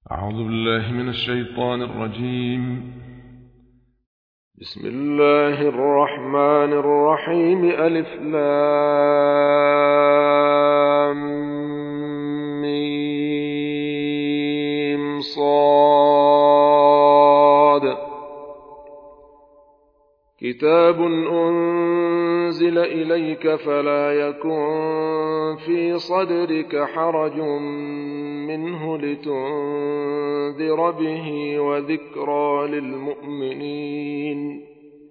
أعوذ بالله من الشيطان الرجيم. بسم الله الرحمن الرحيم. ألف لام ميم صاد. كتاب أنزل إليك فلا يكن في صدرك حرج منه لتنذر به وذكرى للمؤمنين.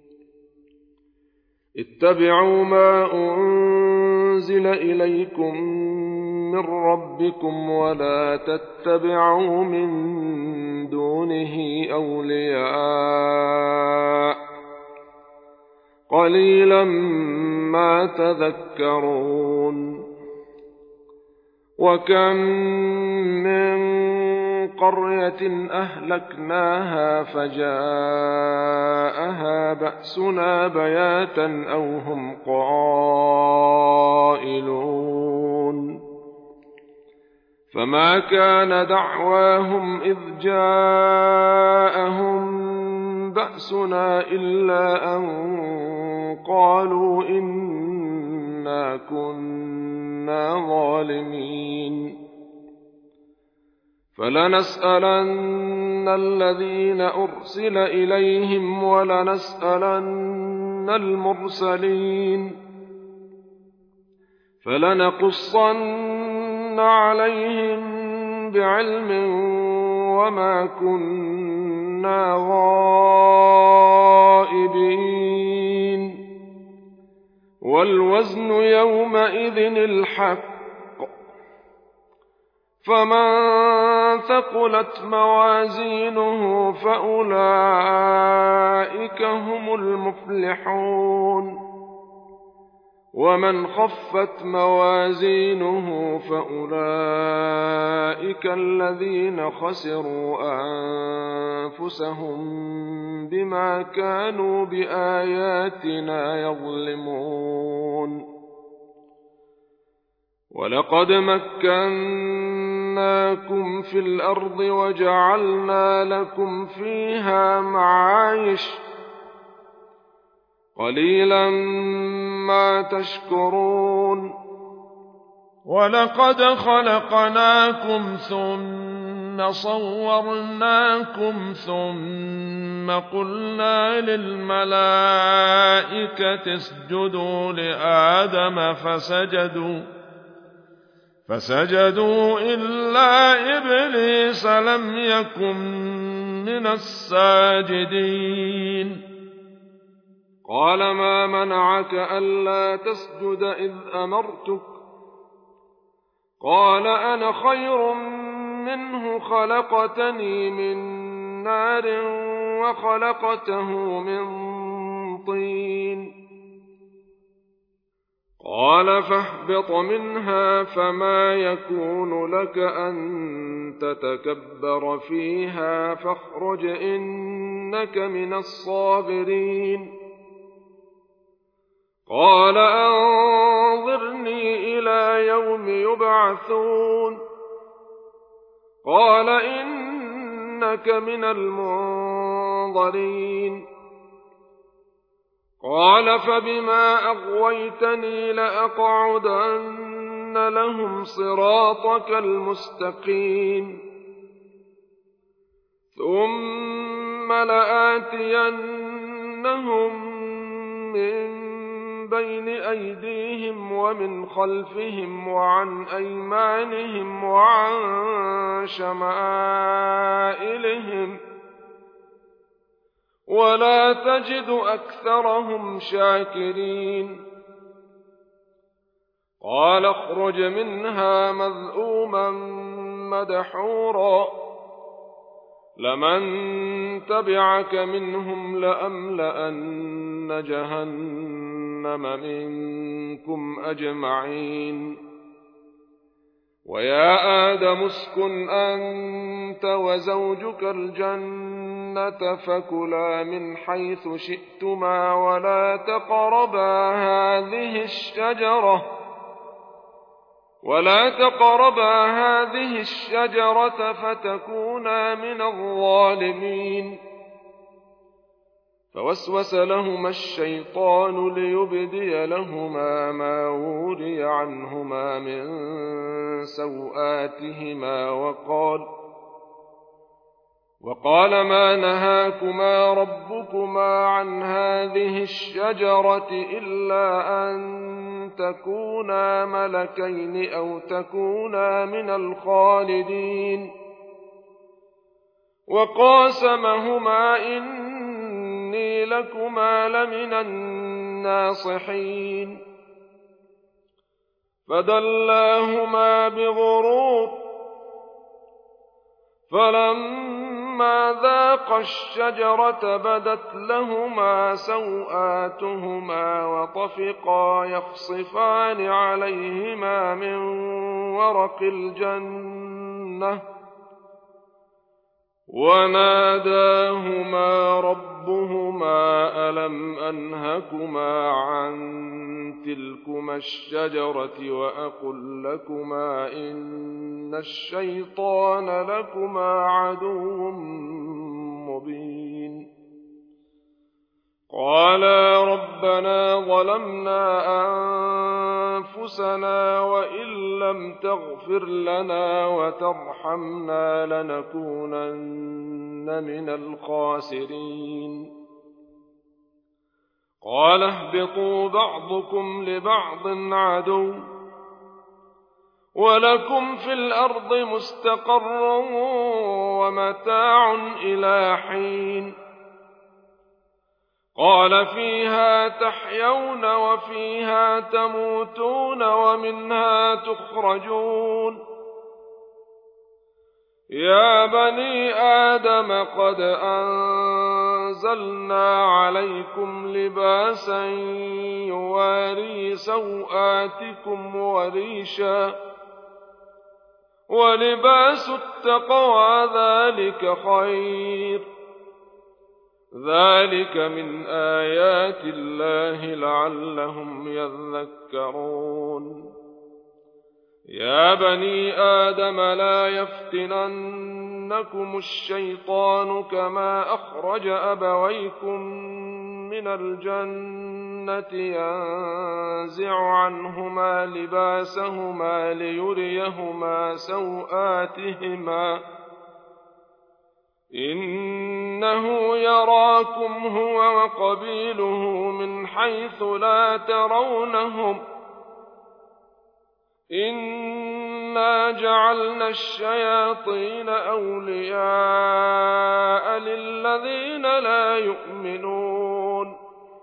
اتبعوا ما أنزل إليكم من ربكم ولا تتبعوا من دونه أولياء قليلا ما تذكرون. وكم من قرية أهلكناها فجاءها بأسنا بياتا أو هم قائلون. فما كان دعواهم إذ جاءهم بأسنا إلا أن قالوا إنا كنا ظالمين. فلنسألن الذين أرسل إليهم ولنسألن المرسلين. فلنقصن عليهم بعلم وما كنا غائبين. والوزن يومئذ الحق. فمن ثقلت موازينه فأولئك هم المفلحون. ومن خفت موازينه فأولئك الذين خسروا أنفسهم بما كانوا بآياتنا يظلمون. ولقد مكناكم في الأرض وجعلنا لكم فيها معايش قليلا ما تشكرون. ولقد خلقناكم ثم صورناكم ثم قلنا للملائكة اسجدوا لآدم فسجدوا إلا إبليس لم يكن من الساجدين. قال ما منعك ألا تسجد إذ أمرتك؟ قال أنا خير منه خلقتني من نار وخلقته من طين. قال فاهبط منها فما يكون لك أن تتكبر فيها فاخرج إنك من الصاغرين. قال أنظرني إلى يوم يبعثون. قال إنك من المنظرين. قال فبما أغويتني لأقعدن لهم صراطك المستقيم ثم لآتينهم من بين أيديهم ومن خلفهم وعن أيمانهم وعن شمائلهم ولا تجد أكثرهم شاكرين. قال اخرج منها مذءوما مدحورا لمن تبعك منهم لأملأن جهنم منكم أجمعين. ويا آدم اسكن أنت وزوجك الجنة فكلا من حيث شئتما ولا تقربا هذه الشجرة ولا تقربا هذه الشجرة فتكونا من الظالمين. فوسوس لهما الشيطان ليبدي لهما ما وري عنهما من سوآتهما وقال ما نهاكما ربكما عن هذه الشجرة إلا أن تكونا ملكين أو تكونا من الخالدين. وقاسمهما إني لكما لمن الناصحين. فدلاهما بغرور فلما ذاقا الشجرة بدت لهما سوآتهما وطفقا يخصفان عليهما من ورق الجنة وناداهما ربهما ألم أنهكما عن تلكما الشجرة وأقل لكما إن الشيطان لكما عدو مبين. قالا ربنا ظلمنا أنفسنا وإن لم تغفر لنا وترحمنا لنكونن من الخاسرين. قال اهبطوا بعضكم لبعض عدو ولكم في الأرض مستقر ومتاع إلى حين. قال فيها تحيون وفيها تموتون ومنها تخرجون. يا بني آدم قد أنزلنا عليكم لباسا يواري سوآتكم وريشا ولباس التقوى ذلك خير. ذلك من آيات الله لعلهم يذكرون. يا بني آدم لا يفتننكم الشيطان كما أخرج أبويكم من الجنة ينزع عنهما لباسهما ليريهما سوآتهما إنه يراكم هو وقبيله من حيث لا ترونهم إنا جعلنا الشياطين أولياء للذين لا يؤمنون.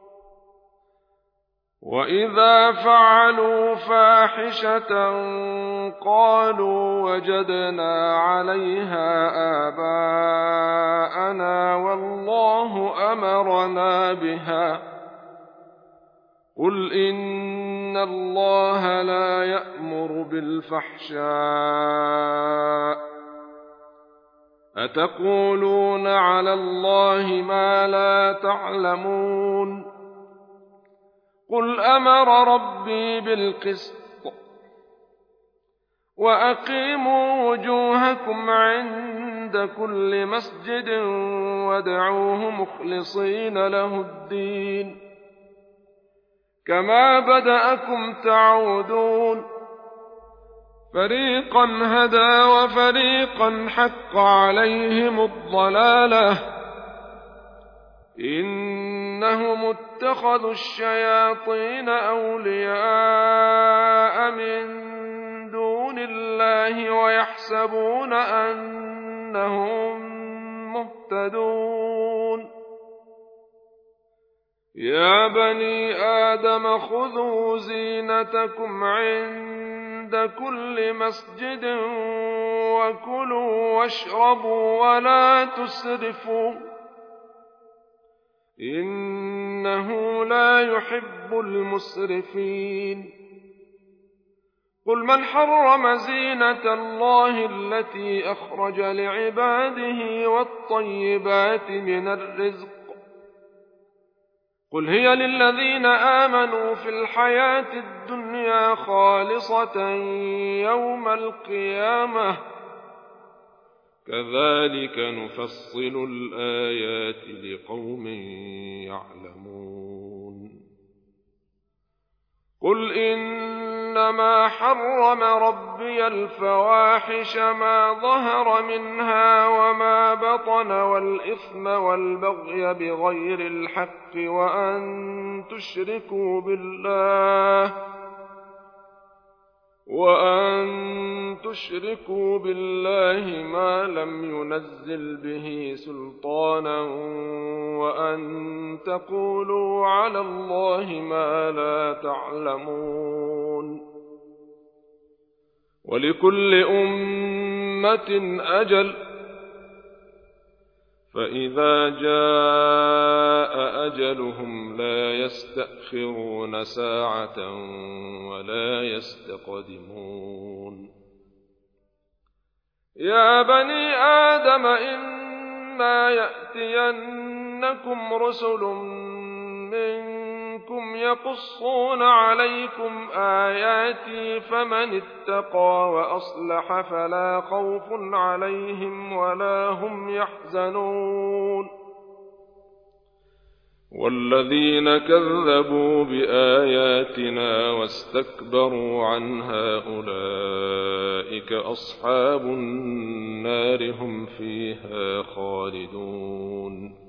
وإذا فعلوا فاحشة قالوا وجدنا عليها آباءنا والله أمرنا بها. قل إن الله لا يأمر بالفحشاء أتقولون على الله ما لا تعلمون. قل أمر ربي بالقسط وأقيموا وجوهكم عند كل مسجد وادعوه مخلصين له الدين كما بدأكم تعودون. فريقا هدى وفريقا حق عليهم الضلالة إنهم اتخذوا الشياطين أولياء من دون الله ويحسبون أنهم مهتدون. يا بني آدم خذوا زينتكم عند كل مسجد وكلوا واشربوا ولا تسرفوا إنه لا يحب المسرفين. قل من حرم زينة الله التي أخرج لعباده والطيبات من الرزق قل هي للذين آمنوا في الحياة الدنيا خالصة يوم القيامة كذلك نفصل الآيات لقوم يعلمون قل إنما حرم ربي الفواحش ما ظهر منها وما بطن والإثم والبغي بغير الحق وأن تشركوا بالله ما لم ينزل به سلطانا وأن تقولوا على الله ما لا تعلمون ولكل أمة أجل فإذا جاء أجلهم لا يستأخرون ساعة ولا يستقدمون يا بني آدم إما يأتينكم رسل منكم يقصون عليكم آياتي فمن اتقى وأصلح فلا خوف عليهم ولا هم يحزنون والذين كذبوا بآياتنا واستكبروا عنها أولئك أصحاب النار هم فيها خالدون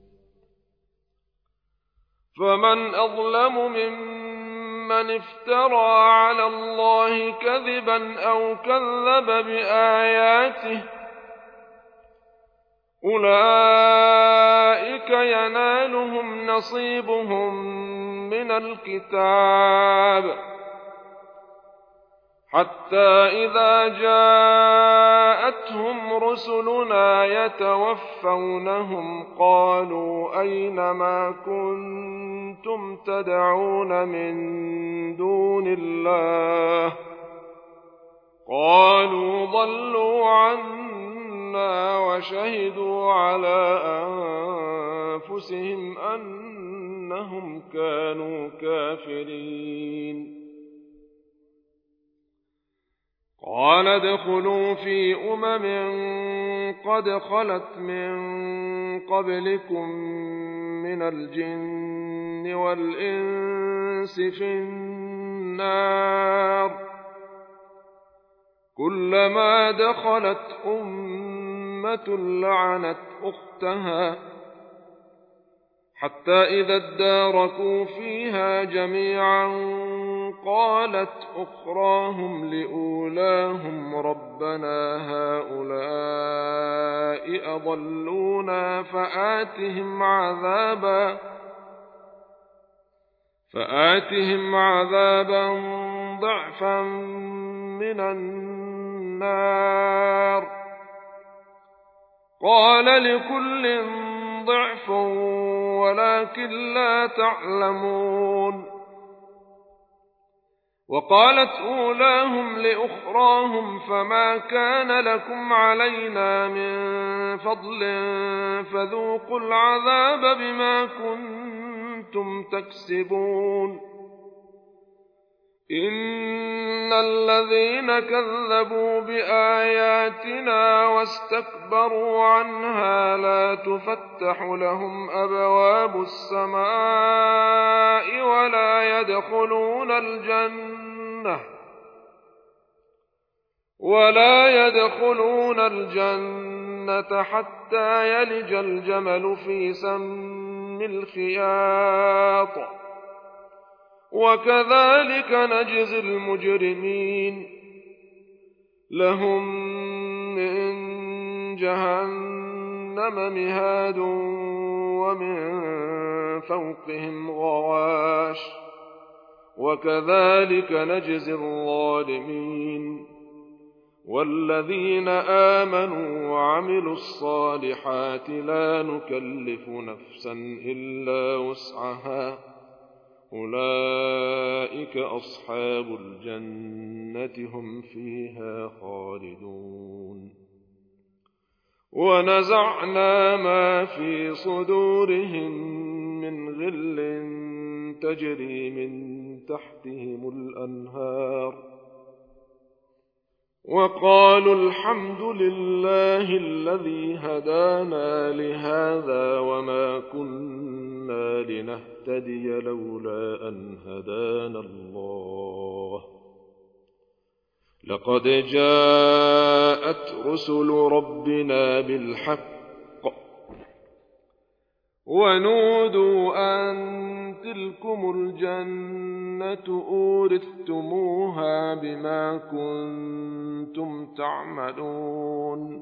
فمن أظلم ممن افترى على الله كذبا أو كذب بآياته أولئك ينالهم نصيبهم من الكتاب حتى إذا جاءتهم رسلنا يتوفونهم قالوا أين ما كنتم تدعون من دون الله قالوا ضلوا عنا وشهدوا على أنفسهم أنهم كانوا كافرين قال ادخلوا في قد خلت من قبلكم من الجن والإنس في النار كلما دخلت أمة لعنت أختها حتى إذا اداركوا فيها جميعا قالت أخراهم لأولاهم ربنا هؤلاء أضلونا فآتهم عذابا ضعفا من النار قال لكل ضعف ولكن لا تعلمون وقالت أولاهم لأخراهم فما كان لكم علينا من فضل فذوقوا العذاب بما كنتم تكسبون إن الذين كذبوا بآياتنا واستكبروا عنها لا تفتح لهم أبواب السماء ولا يدخلون الجنة حتى يلج الجمل في سم الخياط وكذلك نجزي المجرمين لهم من جهنم مهاد ومن فوقهم غواش وكذلك نجزي الظالمين والذين آمنوا وعملوا الصالحات لا نكلف نفسا إلا وسعها أولئك أصحاب الجنة هم فيها خالدون ونزعنا ما في صدورهم من غل تجري من تحتهم الأنهار وقالوا الحمد لله الذي هدانا لهذا وما كنا لنهتدي لولا أن هدانا الله لقد جاءت رسل ربنا بالحق ونودوا أن تلكم الجنة أورثتموها بما كنتم تعملون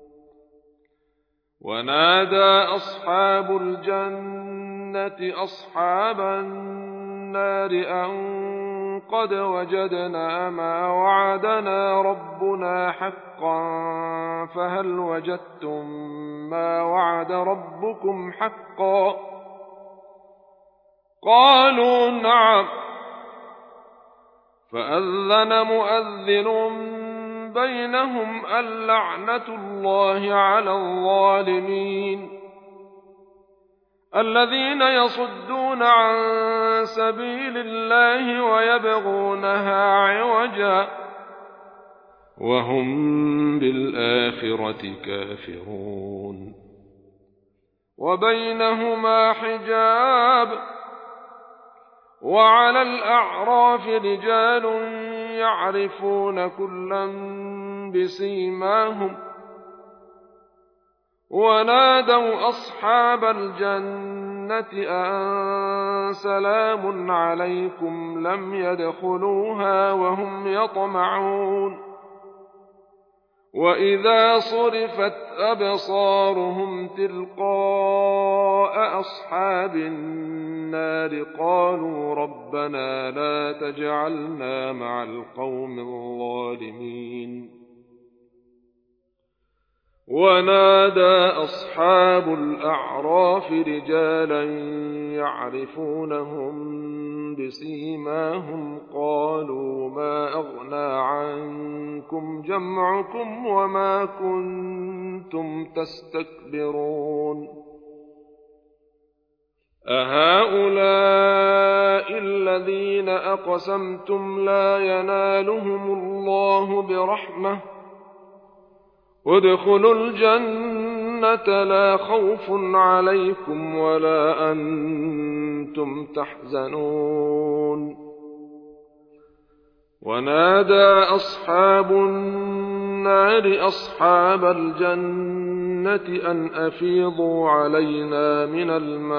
ونادى أصحاب الجنة أصحاب النار أن قد وجدنا ما وعدنا ربنا حقا فهل وجدتم ما وعد ربكم حقا قالوا نعم فأذن مؤذن بينهم اللعنة الله على الظالمين الذين يصدون عن سبيل الله ويبغونها عوجا وهم بالآخرة كافرون وبينهما حجاب وعلى الأعراف رجال يعرفون كلا بسيماهم ونادوا أصحاب الجنة أن سلام عليكم لم يدخلوها وهم يطمعون وإذا صرفت أبصارهم تلقاء أصحاب النار قالوا ربنا لا تجعلنا مع القوم الظالمين ونادى أصحاب الأعراف رجالا يعرفونهم بسيماهم قالوا ما أغنى عنكم جمعكم وما كنتم تستكبرون أهؤلاء الذين أقسمتم لا ينالهم الله برحمة ادخلوا الجنة لا خوف عليكم ولا أنتم تحزنون ونادى أصحاب النار أصحاب الجنة أن أفيضوا علينا من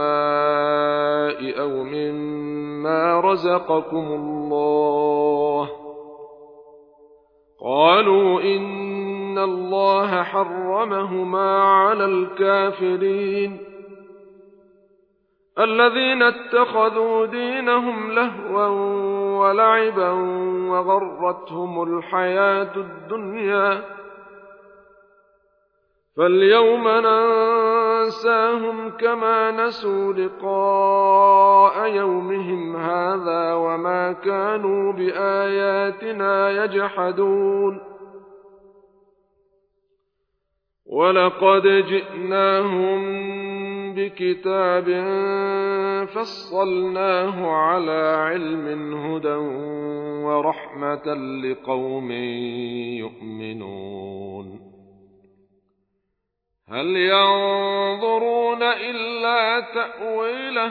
الماء أو مما رزقكم الله قالوا إن الله حرمهما على الكافرين الذين اتخذوا دينهم لهوا ولعبا وغرتهم الحياة الدنيا فاليوم ننساهم كما نسوا لقاء يومهم هذا وما كانوا بآياتنا يجحدون ولقد جئناهم بكتاب فصلناه على علم هدى ورحمة لقوم يؤمنون هل ينظرون إلا تأويله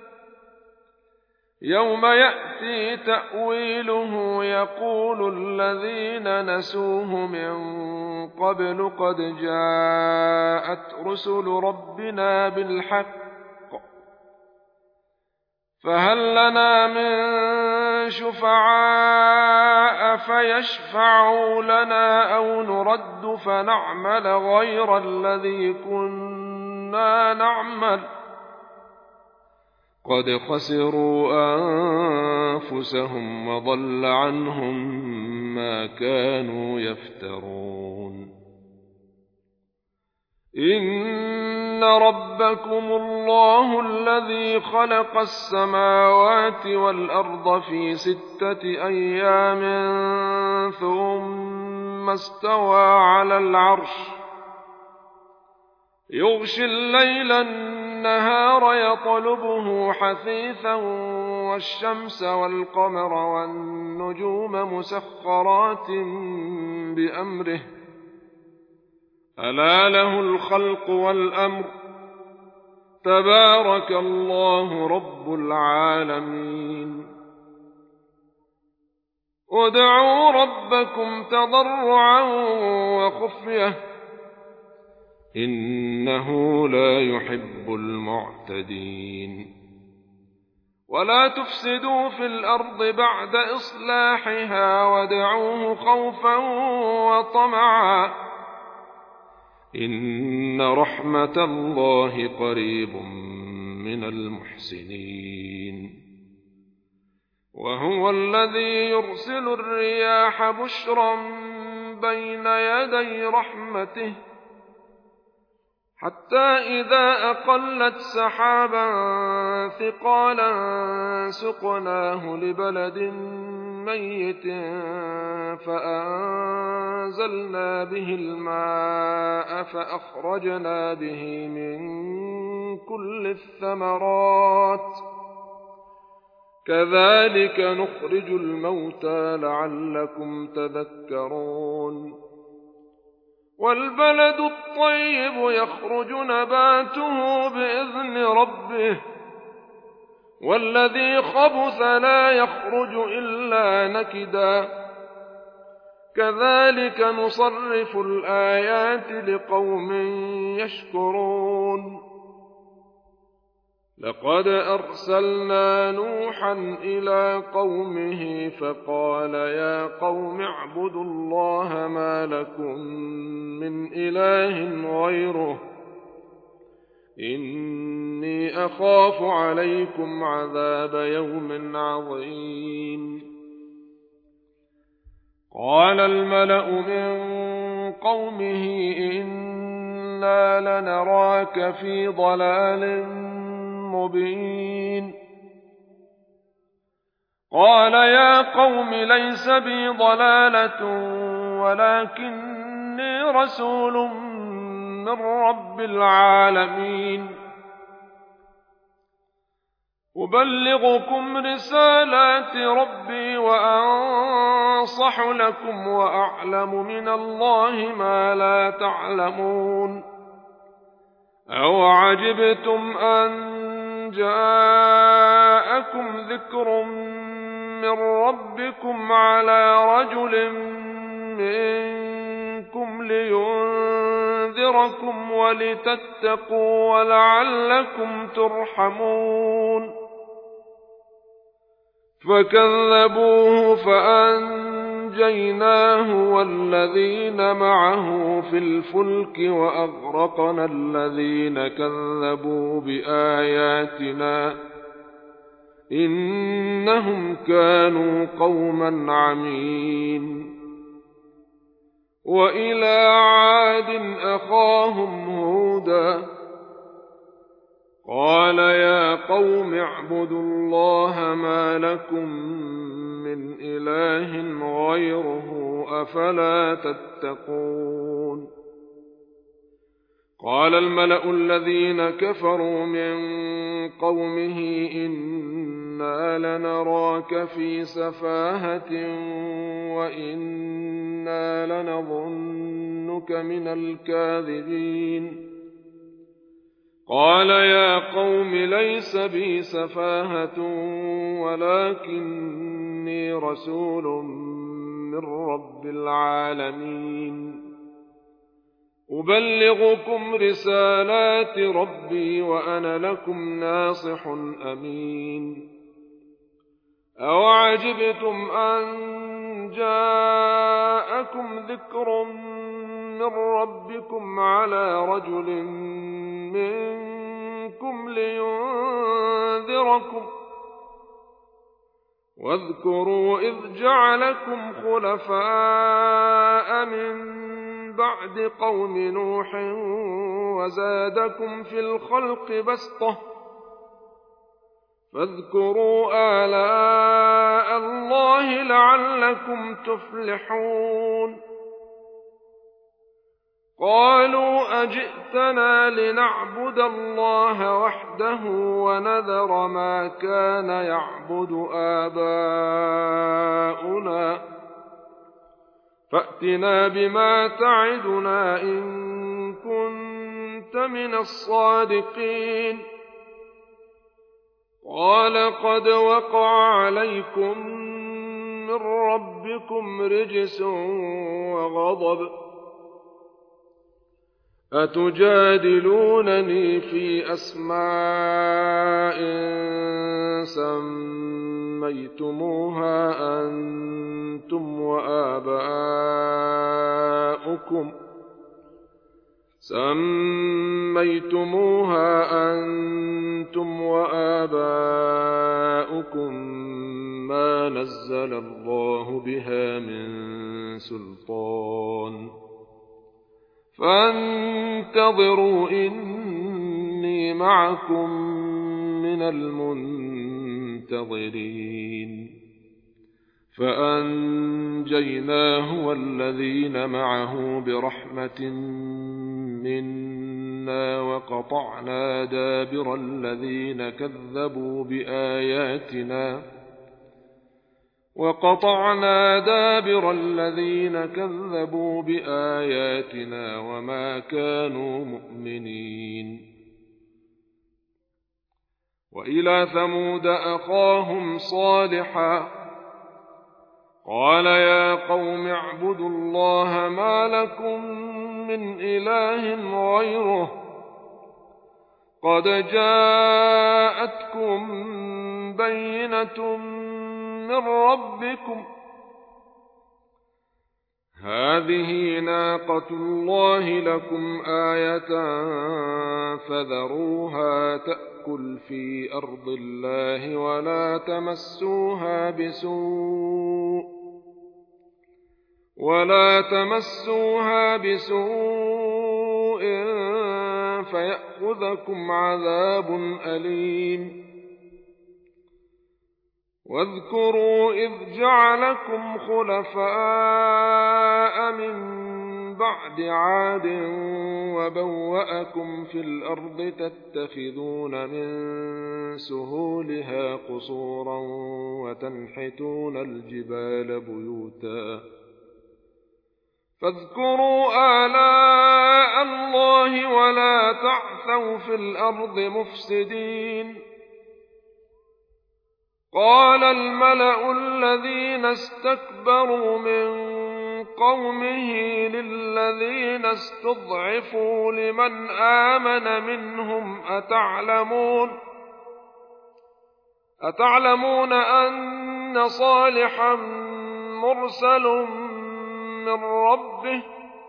يوم يأتي تأويله يقول الذين نسوه من قبل قد جاءت رسل ربنا بالحق فهل لنا من شفعاء فيشفعوا لنا أو نرد فنعمل غير الذي كنا نعمل قد خسروا أنفسهم وضل عنهم ما كانوا يفترون إن ربكم الله الذي خلق السماوات والأرض في 6 أيام ثم استوى على العرش يغشي الليل النهار يطلبه حثيثا والشمس والقمر والنجوم مسخرات بأمره ألا له الخلق والأمر تبارك الله رب العالمين ادعوا ربكم تضرعا وخفية إنه لا يحب المعتدين ولا تفسدوا في الأرض بعد إصلاحها وادعوه خوفا وطمعا إن رحمة الله قريب من المحسنين وهو الذي يرسل الرياح بشرا بين يدي رحمته حتى إذا أقلت سحابا ثقالا سقناه لبلد ميت فأنزلنا به الماء فأخرجنا به من كل الثمرات كذلك نخرج الموتى لعلكم تذكرون والبلد الطيب يخرج نباته بإذن ربه والذي خبث لا يخرج إلا نكدا كذلك نصرف الآيات لقوم يشكرون لقد أرسلنا نوحا إلى قومه فقال يا قوم اعبدوا الله ما لكم من إله غيره إني أخاف عليكم عذاب يوم عظيم قال الملأ من قومه إنا لنراك في ضلال مبين قال يا قوم ليس بي ضلالة ولكني رسول من رب العالمين أبلغكم رسالات ربي وأنصح لكم وأعلم من الله ما لا تعلمون أو عجبتم أن جاءكم ذكر من ربكم على رجل منكم لينذركم ولتتقوا ولعلكم ترحمون فكذبوه فأنجيناه والذين معه في الفلك وأغرقنا الذين كذبوا بآياتنا إنهم كانوا قوما عمين وإلى عاد أخاهم هودا قال يا قوم اعبدوا الله ما لكم من إله غيره أفلا تتقون قال الملأ الذين كفروا من قومه إنا لنراك في سفاهة وإنا لنظنك من الكاذبين قال يا قوم ليس بي سفاهة ولكني رسول من رب العالمين أبلغكم رسالات ربي وأنا لكم ناصح أمين أوعجبتم أن جاءكم ذكر من ربكم على رجل منكم لينذركم واذكروا إذ جعلكم خلفاء من بعد قوم نوح وزادكم في الخلق بسطة فاذكروا آلاء الله لعلكم تفلحون قالوا أجئتنا لنعبد الله وحده ونذر ما كان يعبد آباؤنا فأتنا بما تعدنا إن كنت من الصادقين قال قد وقع عليكم من ربكم رجس وغضب أتجادلونني في أسماء سميتموها أنتم وآباؤكم ما نزل الله بها من سلطان فانتظروا إني معكم من المنتظرين فأنجيناه والذين معه برحمة منا وقطعنا دابر الذين كذبوا بآياتنا وما كانوا مؤمنين وإلى ثمود أخاهم صالحا قال يا قوم اعبدوا الله ما لكم من إله غيره قد جاءتكم بينة من ربكم هذه ناقة الله لكم آية فذروها تأكل في أرض الله ولا تمسوها بسوء فيأخذكم عذاب أليم واذكروا إذ جعلكم خلفاء من بعد عاد وبوأكم في الأرض تتخذون من سهولها قصورا وتنحتون الجبال بيوتا فاذكروا آلاء الله ولا تعثوا في الأرض مفسدين قال الملأ الذين استكبروا من قومه للذين استضعفوا لمن آمن منهم أتعلمون أن صالحا مرسل من ربه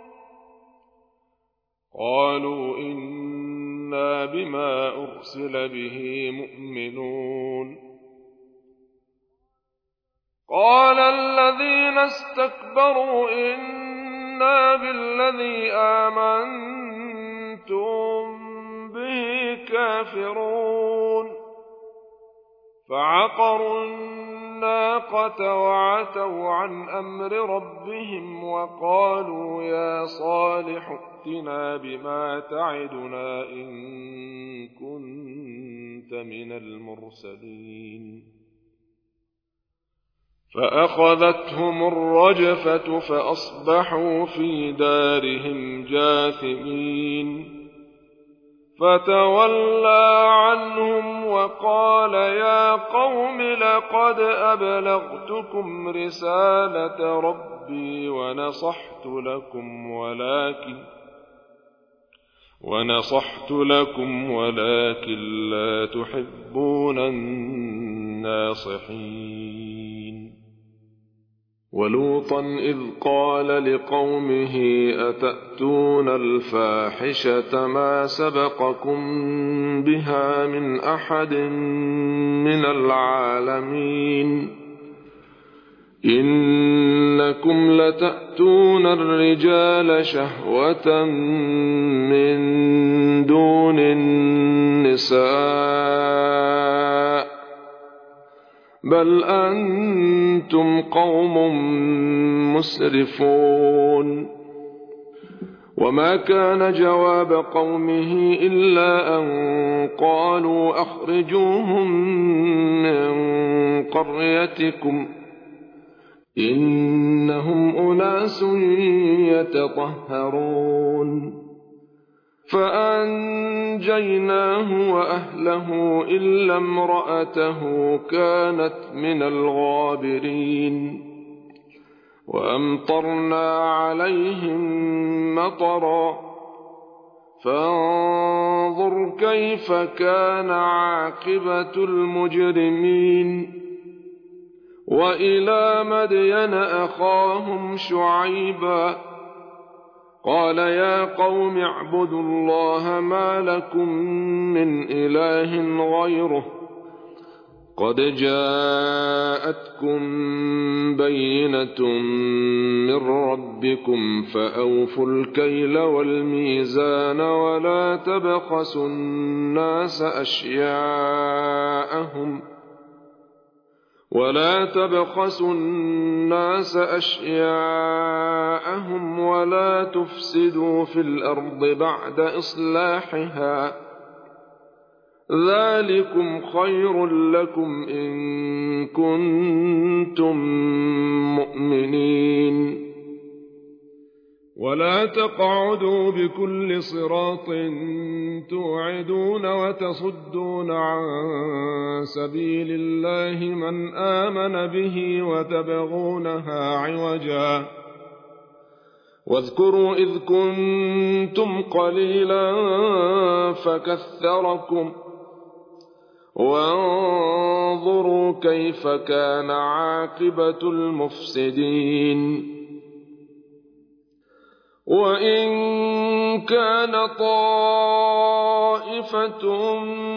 قالوا إنا بما أرسل به مؤمنون قال الذين استكبروا إنا بالذي آمنتم به كافرون فعقروا الناقة وعتوا عن أمر ربهم وقالوا يا صالح ائتنا بما تعدنا إن كنت من المرسلين فأخذتهم الرجفة فأصبحوا في دارهم جاثمين فتولى عنهم وقال يا قوم لقد أبلغتكم رسالة ربي ونصحت لكم ولكن لا تحبون الناصحين ولوطا إذ قال لقومه أتأتون الفاحشة ما سبقكم بها من أحد من العالمين إنكم لتأتون الرجال شهوة من دون النساء بل أنتم قوم مسرفون وما كان جواب قومه إلا أن قالوا أخرجوهم من قريتكم إنهم أناس يتطهرون فأنجيناه وأهله إلا امرأته كانت من الغابرين وأمطرنا عليهم مطرا فانظر كيف كان عاقبة المجرمين وإلى مدين أخاهم شعيبا قال يا قوم اعبدوا الله ما لكم من إله غيره قد جاءتكم بينة من ربكم فأوفوا الكيل والميزان ولا تبخسوا الناس أشياءهم ولا تفسدوا في الأرض بعد إصلاحها ذلكم خير لكم إن كنتم مؤمنين ولا تقعدوا بكل صراط توعدون وتصدون عن سبيل الله من آمن به وتبغونها عوجا واذكروا إذ كنتم قليلا فكثركم وانظروا كيف كان عاقبة المفسدين وإن كان طائفة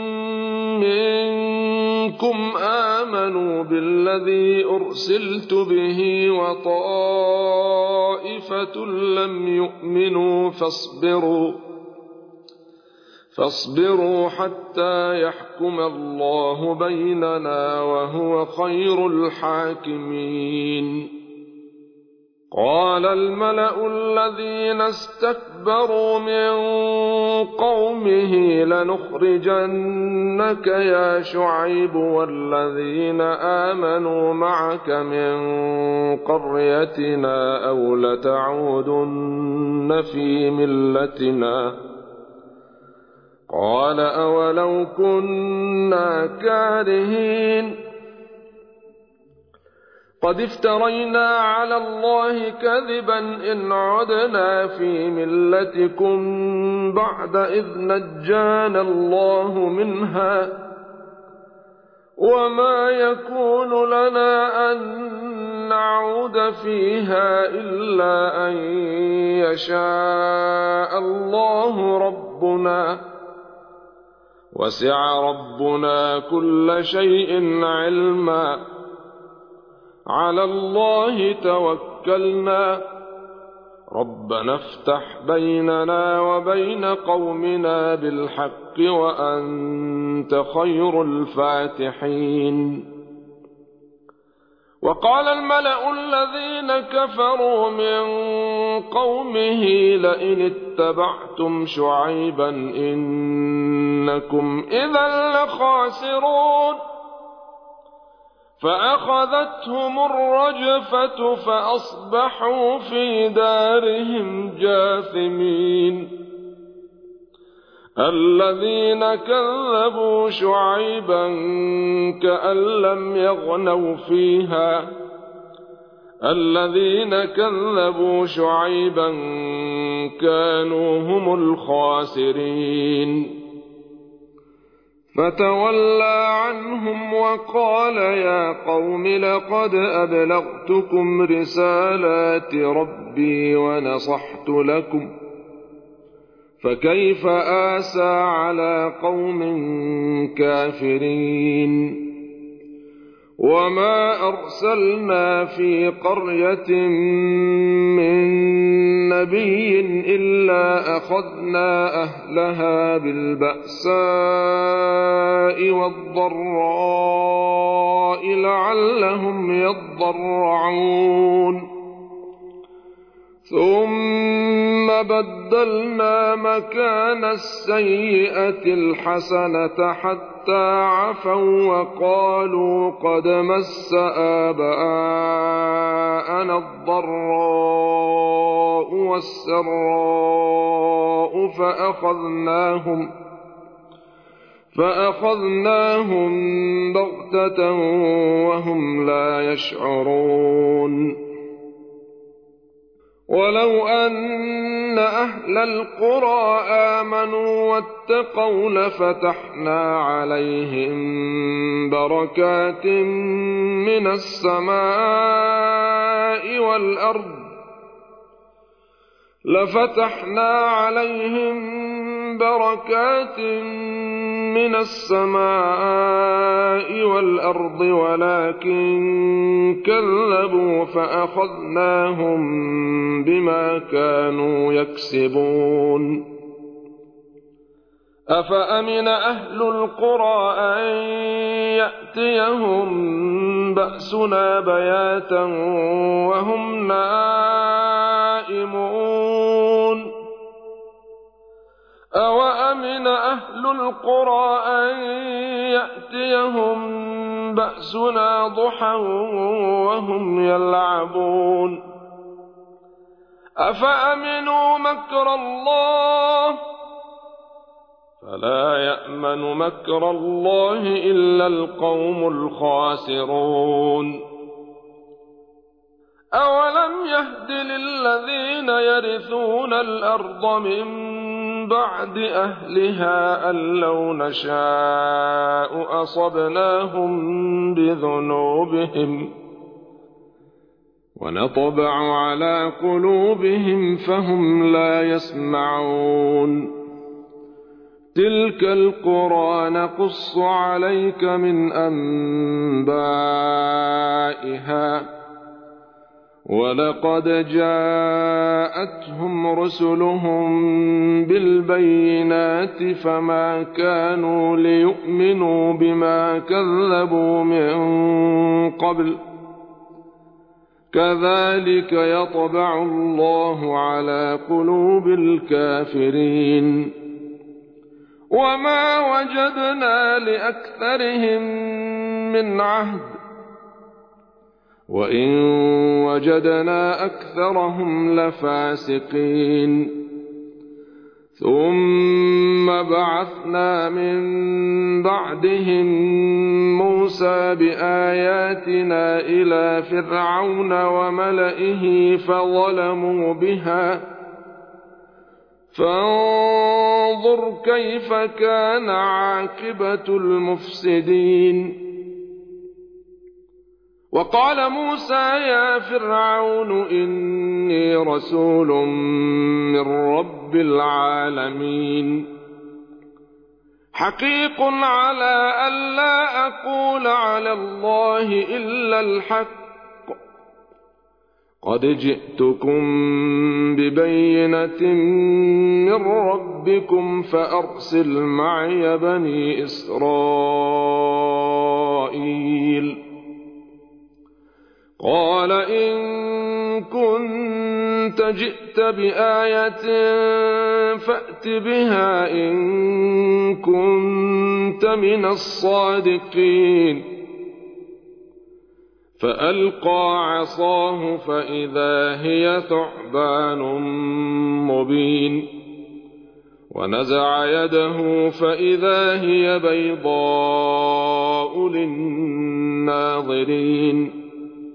منكم آمنوا بالذي أرسلت به وطائفة لم يؤمنوا فاصبروا حتى يحكم الله بيننا وهو خير الحاكمين قال الملأ الذين استكبروا من قومه لنخرجنك يا شعيب والذين آمنوا معك من قريتنا أو لتعودن في ملتنا قال أولو كنا كارهين قد افترينا على الله كذبا إن عدنا في ملتكم بعد إذ نجانا الله منها وما يكون لنا أن نعود فيها إلا أن يشاء الله ربنا وسع ربنا كل شيء علما على الله توكلنا ربنا افتح بيننا وبين قومنا بالحق وأنت خير الفاتحين وقال الملأ الذين كفروا من قومه لئن اتبعتم شعيبا إنكم إذا لخاسرون فأخذتهم الرجفة فأصبحوا في دارهم جاثمين الذين كذبوا شعيبا كأن لم يغنوا فيها الذين كذبوا شعيبا كانوا هم الخاسرين فتولى عنهم وقال يا قوم لقد أبلغتكم رسالات ربي ونصحت لكم فكيف آسى على قوم كافرين وما أرسلنا في قرية من نبي إلا أخذنا أهلها بالبأساء والضراء لعلهم يضرعون ثم بدلنا مكان السيئة الحسنة حتى عفوا وقالوا قد مس آباءنا الضراء والسراء فأخذناهم بغتة وهم لا يشعرون ولو أن أهل القرى آمنوا واتقوا لفتحنا عليهم بركات من السماء والأرض ولكن كذبوا فأخذناهم بما كانوا يكسبون أفأمن أهل القرى أن يأتيهم بأسنا بياتا وهم نائمون أوأمن أهل القرى أن يأتيهم بأسنا ضحى وهم يلعبون أفأمنوا مكر الله فلا يأمن مكر الله إلا القوم الخاسرون أولم يهد للذين يرثون الأرض من بعد أهلها أن لو نشاء أصبناهم بذنوبهم ونطبع على قلوبهم فهم لا يسمعون تلك القرى نقص عليك من أنبائها ولقد جاءتهم رسلهم بالبينات فما كانوا ليؤمنوا بما كذبوا من قبل كذلك يطبع الله على قلوب الكافرين وما وجدنا لأكثرهم من عهد وإن وجدنا أكثرهم لفاسقين ثم بعثنا من بعدهم موسى بآياتنا إلى فرعون وملئه فظلموا بها فانظر كيف كان عاقبة المفسدين وقال موسى يا فرعون إني رسول من رب العالمين حقيق على ألا أقول على الله إلا الحق قد جئتكم ببينة من ربكم فأرسل معي بني إسرائيل قال إن كنت جئت بآية فأت بها إن كنت من الصادقين فألقى عصاه فإذا هي ثعبان مبين ونزع يده فإذا هي بيضاء للناظرين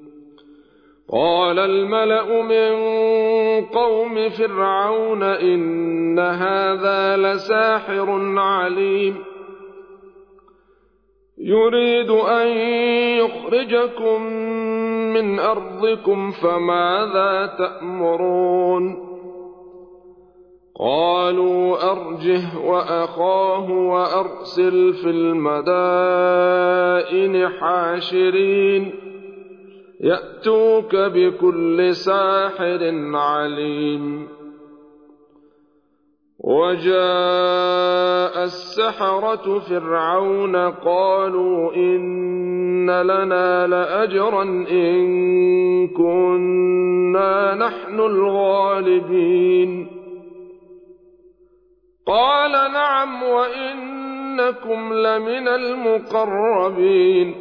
قال الملأ من قوم فرعون إن هذا لساحر عليم يريد أن يخرجكم من أرضكم فماذا تأمرون قالوا أرجه وأخاه وأرسل في المدائن حاشرين يأتوك بكل ساحر عليم وجاء السحرة فرعون قالوا إن لنا لأجرا إن كنا نحن الغالبين قال نعم وإنكم لمن المقربين.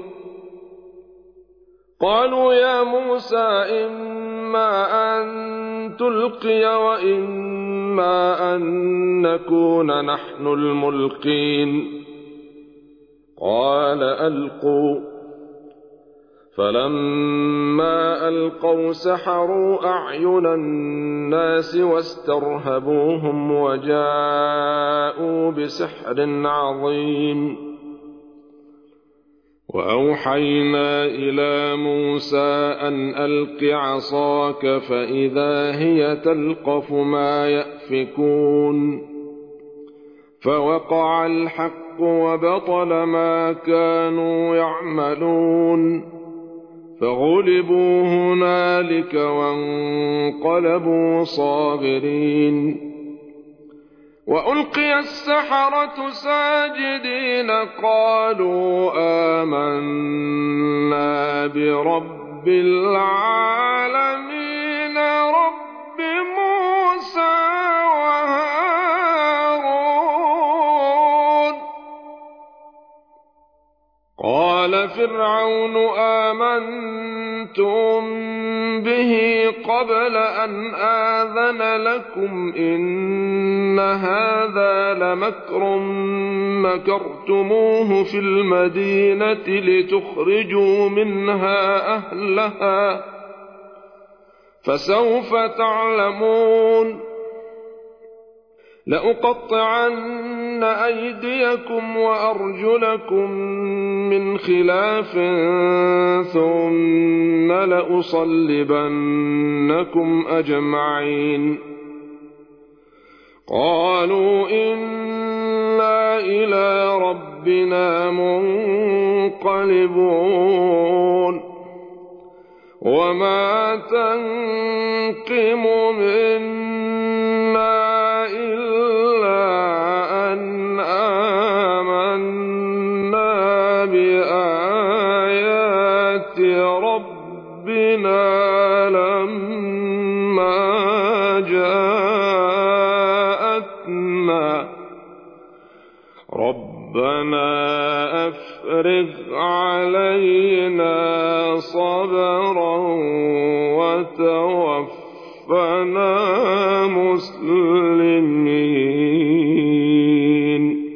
قالوا يا موسى إما أن تلقي وإما أن نكون نحن الملقين. قال ألقوا. فلما ألقوا سحروا أعين الناس واسترهبوهم وجاءوا بسحر عظيم. وأوحينا إلى موسى أن ألق عصاك فإذا هي تلقف ما يأفكون. فوقع الحق وبطل ما كانوا يعملون. فغلبوا هنالك وانقلبوا صاغرين. وألقي السحرة ساجدين قالوا آمنا برب العالمين رب موسى وهارون. قال فرعون آمنتم به قبل أن آذن لكم إن هذا لمكر مكرتموه في المدينة لتخرجوا منها أهلها فسوف تعلمون. لأقطعن أيديكم وأرجلكم من خلاف ثم لأصلبنكم أجمعين. قالوا إنا إلى ربنا منقلبون. وما تنقم منا إلا أن آمنا بآيات ربنا لما جاءتنا. ربنا أفرغ علينا صبرا وتوفنا مسلمين.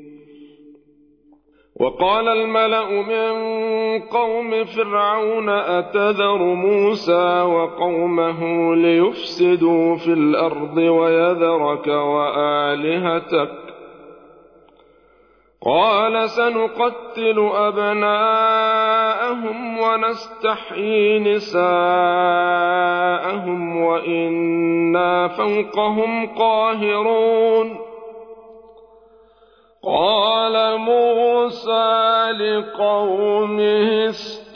وقال الملأ من قوم فرعون أتذر موسى وقومه ليفسدوا في الأرض ويذرك وآلهتك؟ قال سنقتل أبناءهم ونستحيي نساءهم وإنا فوقهم قاهرون. قال موسى لقومه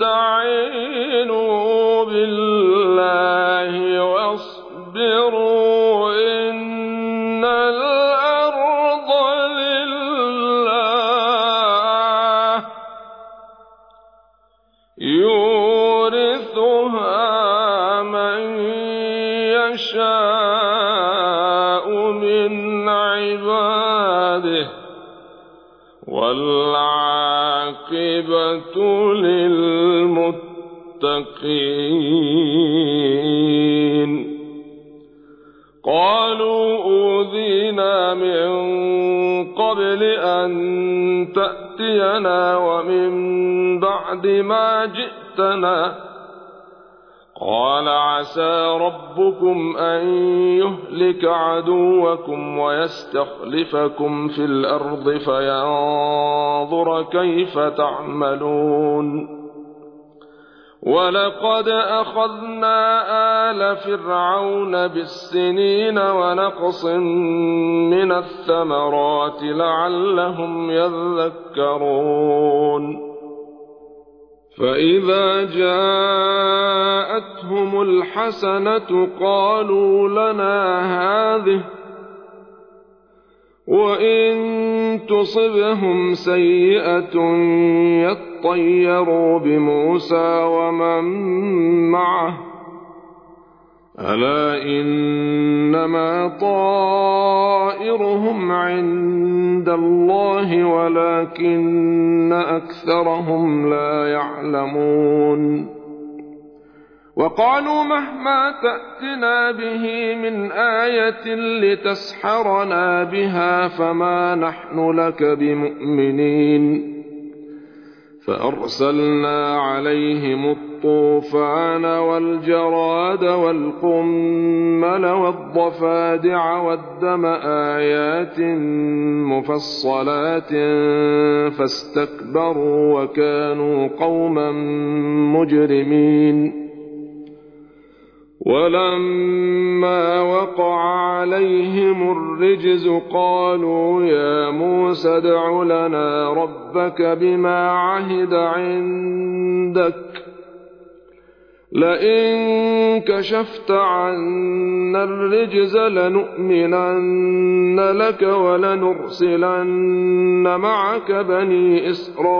استعينوا بالله واصبروا إن الأرض لله يورثها من يشاء من عباده والعاقبة للمتقين. قالوا أوذينا من قبل أن تأتينا ومن بعد ما جئتنا. قال عسى ربكم أن يهلك عدوكم ويستخلفكم في الأرض فينظر كيف تعملون. ولقد أخذنا آل فرعون بالسنين ونقص من الثمرات لعلهم يذكرون. فإذا جاءتهم الحسنة قالوا لنا هذه وإن تصبهم سيئة يطيروا بموسى ومن معه ألا إنما طائرهم عند الله ولكن أكثرهم لا يعلمون وقالوا مهما تأتنا به من آية لتسحرنا بها فما نحن لك بمؤمنين فأرسلنا عليهم الطوفان والجراد والقمل والضفادع والدم آيات مفصلات فاستكبروا وكانوا قوما مجرمين ولما وقع عليهم الرجز قالوا يا موسى ادع لنا ربك بما عهد عندك لئن كشفت عنا الرجز لنؤمنن لك ولنرسلن معك بني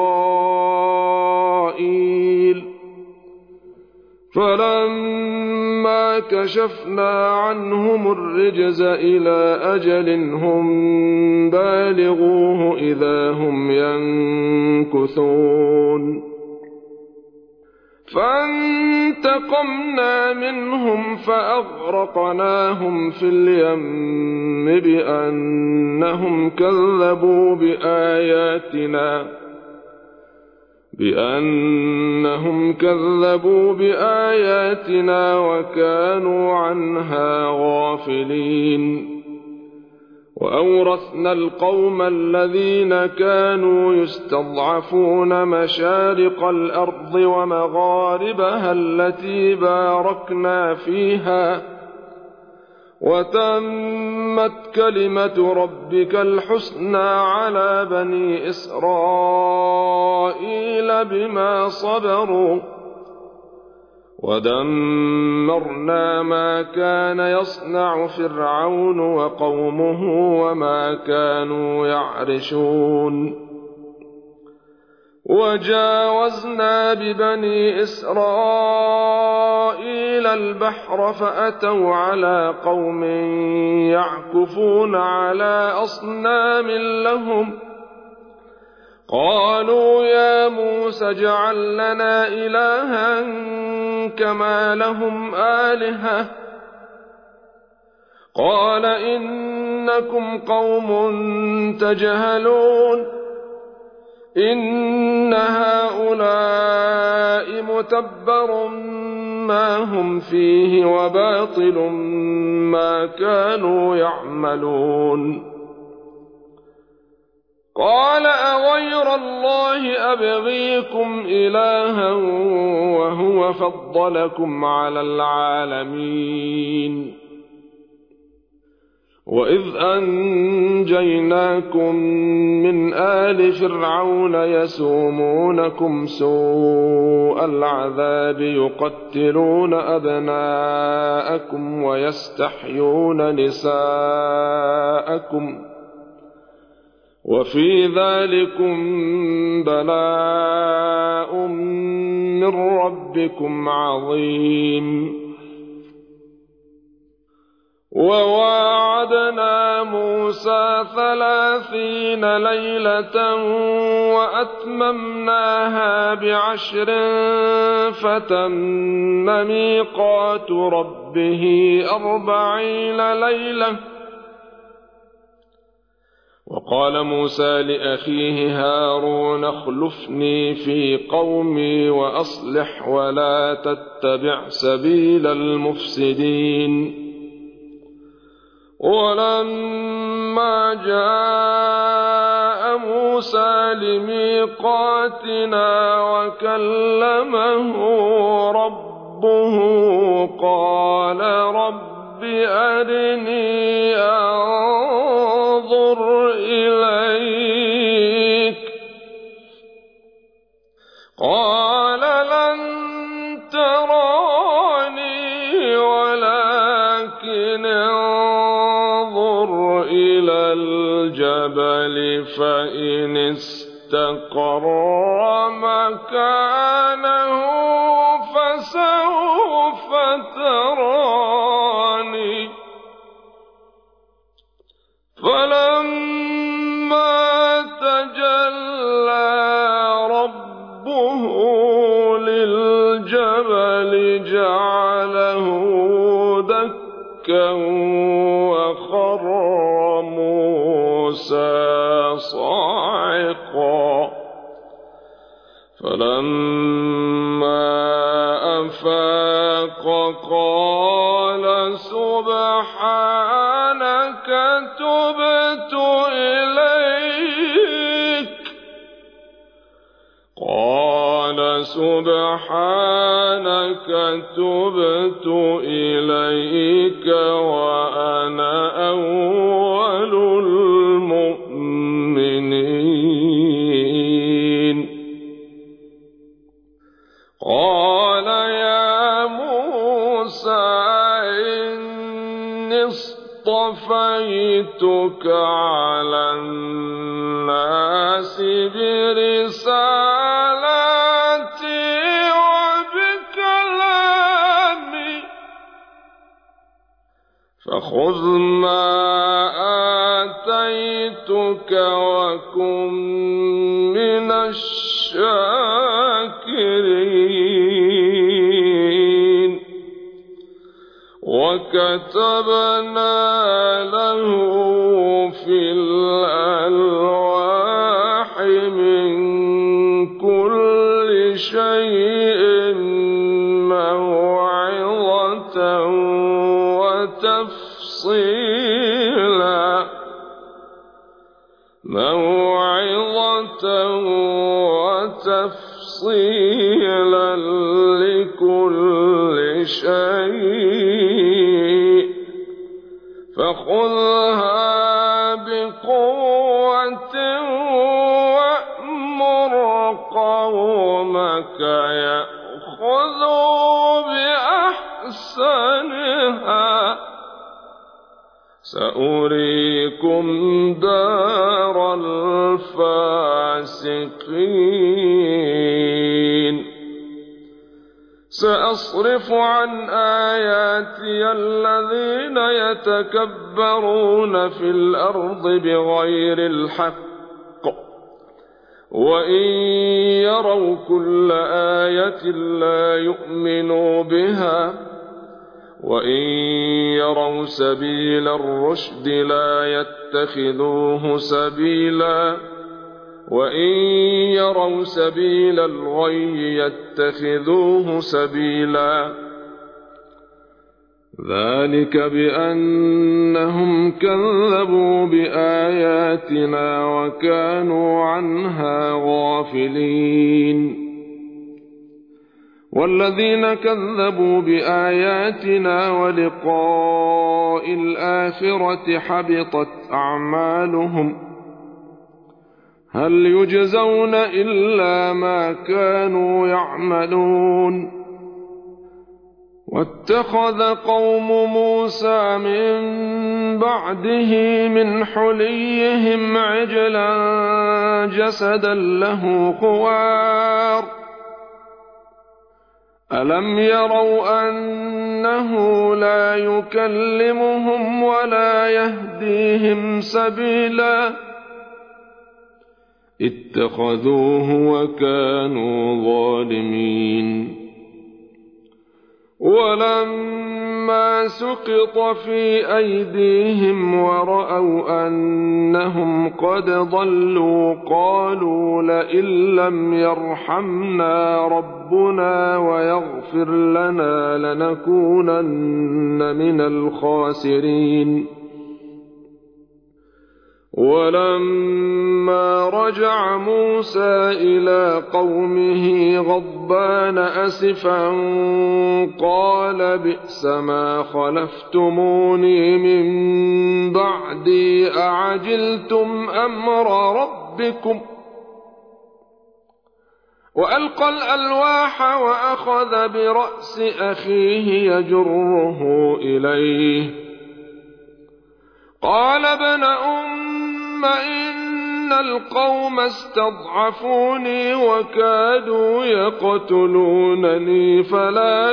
إسرائيل فلما كشفنا عنهم الرجز إلى أجل هم بالغوه إذا هم ينكثون فانتقمنا منهم فأغرقناهم في اليم بأنهم كذبوا بآياتنا وكانوا عنها غافلين وأورثنا القوم الذين كانوا يستضعفون مشارق الأرض ومغاربها التي باركنا فيها وتمت كلمة ربك الحسنى على بني إسرائيل بما صبروا ودمرنا ما كان يصنع فرعون وقومه وما كانوا يعرشون وجاوزنا ببني إسرائيل البحر فأتوا على قوم يعكفون على أصنام لهم قالوا يا موسى اجعل لنا إلها كما لهم آلهة قال إنكم قوم تجهلون إن هؤلاء متبر ما هم فيه وباطل ما كانوا يعملون قال أغير الله أبغيكم إلها وهو فضلكم على العالمين وإذ أنجيناكم من آل فرعون يسومونكم سوء العذاب يقتلون أبناءكم ويستحيون نساءكم وفي ذلكم بلاء من ربكم عظيم وواعدنا موسى 30 ليلة وأتممناها ب10 فتم ميقات ربه 40 ليلة وقال موسى لأخيه هارون اخلفني في قومي وأصلح ولا تتبع سبيل المفسدين ولما جاء موسى لميقاتنا وكلمه ربه قال رب أرني أنظر إليك قال لن تراني ولكن انظر إلى الجبل فإن استقر مكانه فسوف تراني صاعقا فلما أفاق قال سبحانك تبت إليك وأنا أول المؤمنين قال يا موسى إني اصطفيتك على الناس برسالاتي وبكلامي فخذ ما آتيتك وكن من الشاكرين وكتبنا له في الألواح من كل شيء موعظة وتفصيلا لكل شيء فخذها بقوة وأمر قومك يأخذوا بأحسنها سأريكم دار الفاسقين سأصرف عن آياتي الذين يتكبرون في الأرض بغير الحق وإن يروا كل آية لا يؤمنوا بها وإن يروا سبيل الرشد لا يتخذوه سبيلا وإن يروا سبيل الغي يتخذوه سبيلا ذلك بأنهم كذبوا بآياتنا وكانوا عنها غافلين والذين كذبوا بآياتنا ولقاء الآخرة حبطت أعمالهم هل يجزون إلا ما كانوا يعملون واتخذ قوم موسى من بعده من حليهم عجلا جسدا له خوار ألم يروا أنه لا يكلمهم ولا يهديهم سبيلا اتخذوه وكانوا ظالمين ولما سقط في أيديهم ورأوا أنهم قد ضلوا قالوا لئن لم يرحمنا ربنا ويغفر لنا لنكونن من الخاسرين ولما رجع موسى إلى قومه غضبان أسفا قال بئس ما خلفتموني من بعدي أعجلتم أمر ربكم وألقى الألواح وأخذ برأس أخيه يجره إليه قال ابن أم إن القوم استضعفوني وكادوا يقتلونني فلا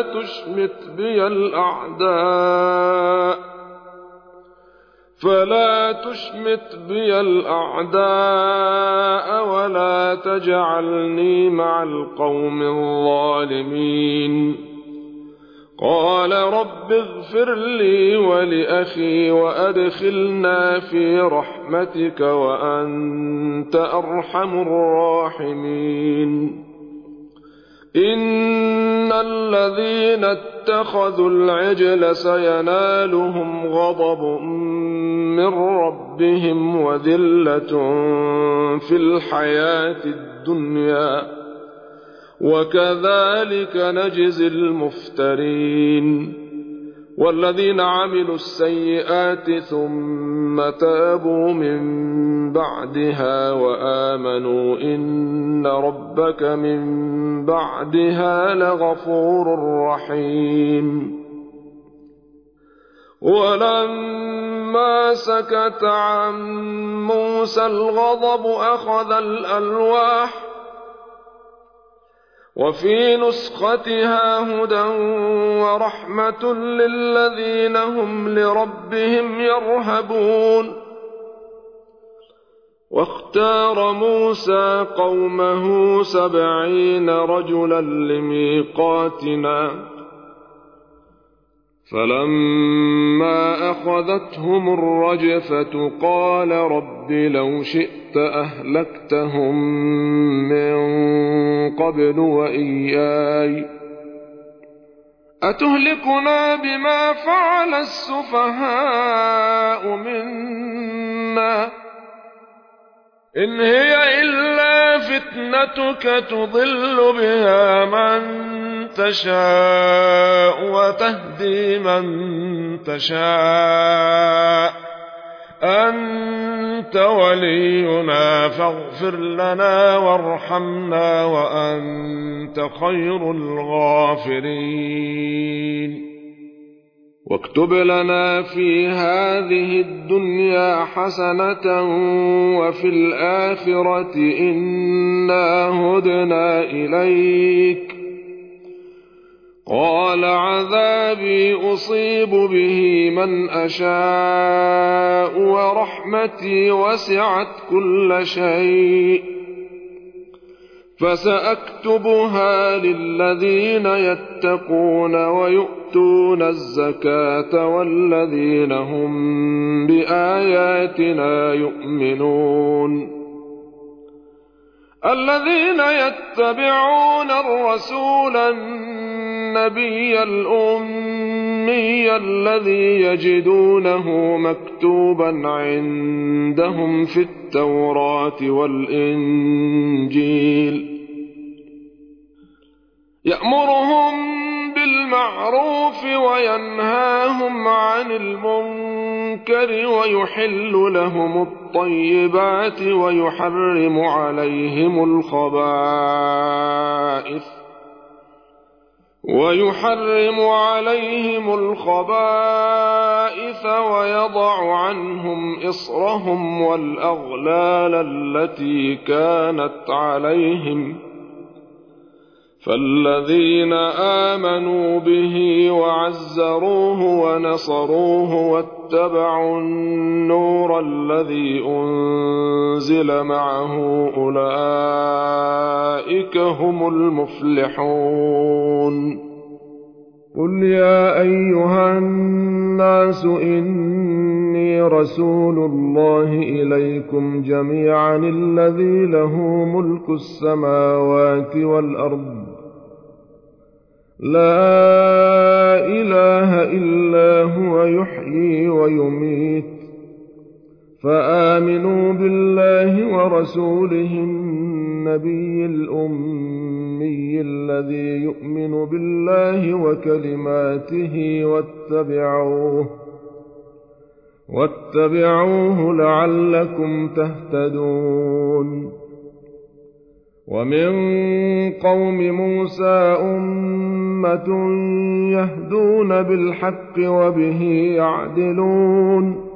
تشمت بي الأعداء ولا تجعلني مع القوم الظالمين قال رب اغفر لي ولأخي وأدخلنا في رحمتك وأنت أرحم الراحمين إن الذين اتخذوا العجل سينالهم غضب من ربهم وذلة في الحياة الدنيا وكذلك نجزي المفترين والذين عملوا السيئات ثم تابوا من بعدها وآمنوا إن ربك من بعدها لغفور رحيم ولما سكت عن موسى الغضب أخذ الألواح وفي نسختها هدى ورحمة للذين هم لربهم يرهبون واختار موسى قومه 70 رجلا لميقاتنا فلما أخذتهم الرجفة قال رب لو شئت أهلكتهم من قبل وإياي أتهلكنا بما فعل السفهاء منا إن هي إلا فتنتك تضل بها من تشاء وتهدي من تشاء أنت ولينا فاغفر لنا وارحمنا وأنت خير الغافرين واكتب لنا في هذه الدنيا حسنة وفي الآخرة إنا هدنا إليك قال عذابي أصيب به من أشاء ورحمتي وسعت كل شيء فسأكتبها للذين يتقون ويؤتون الزكاة والذين هم بآياتنا يؤمنون الذين يتبعون الرسول النبي الأمي الذي يجدونه مكتوبا عندهم في التوراة والإنجيل يأمرهم بالمعروف وينهاهم عن المنكر ويحرم عليهم الخبائث ويضع عنهم إصرهم والأغلال التي كانت عليهم فالذين آمنوا به وعزروه ونصروه واتبعوا النور الذي أنزل معه أولئك هم المفلحون قل يا أيها الناس إني رسول الله إليكم جميعا الذي له ملك السماوات والأرض لا إله إلا هو يحيي ويميت فآمنوا بالله ورسوله النبي الأمي الذي يؤمن بالله وكلماته واتبعوه لعلكم تهتدون ومن قوم موسى أمة يهدون بالحق وبه يعدلون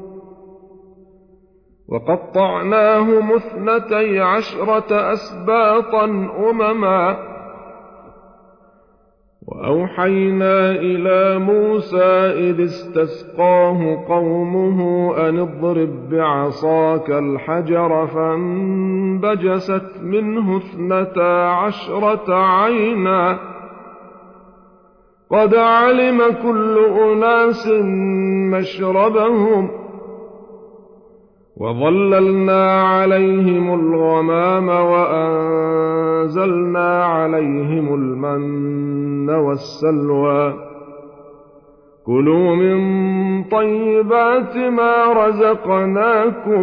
وقطعناهم 12 أسباطا أمما وأوحينا إلى موسى إذ استسقاه قومه أن اضرب بعصاك الحجر فانبجست منه 12 عينا قد علم كل أناس مشربهم وظللنا عليهم الغمام وأنزلنا عليهم المن والسلوى كلوا من طيبات ما رزقناكم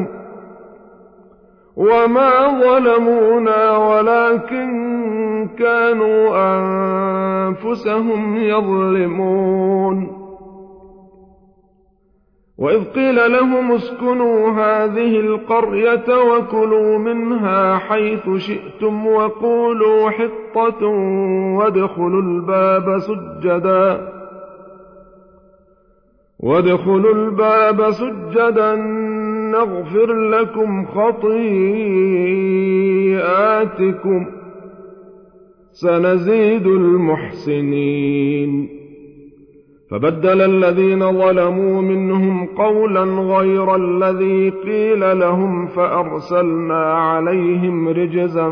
وما ظلمونا ولكن كانوا أنفسهم يظلمون وإذ قيل لهم اسكنوا هذه القرية وكلوا منها حيث شئتم وقولوا حطة وادخلوا الباب سجدا نغفر لكم خطيئاتكم سنزيد المحسنين فبدل الذين ظلموا منهم قولا غير الذي قيل لهم فأرسلنا عليهم رجزا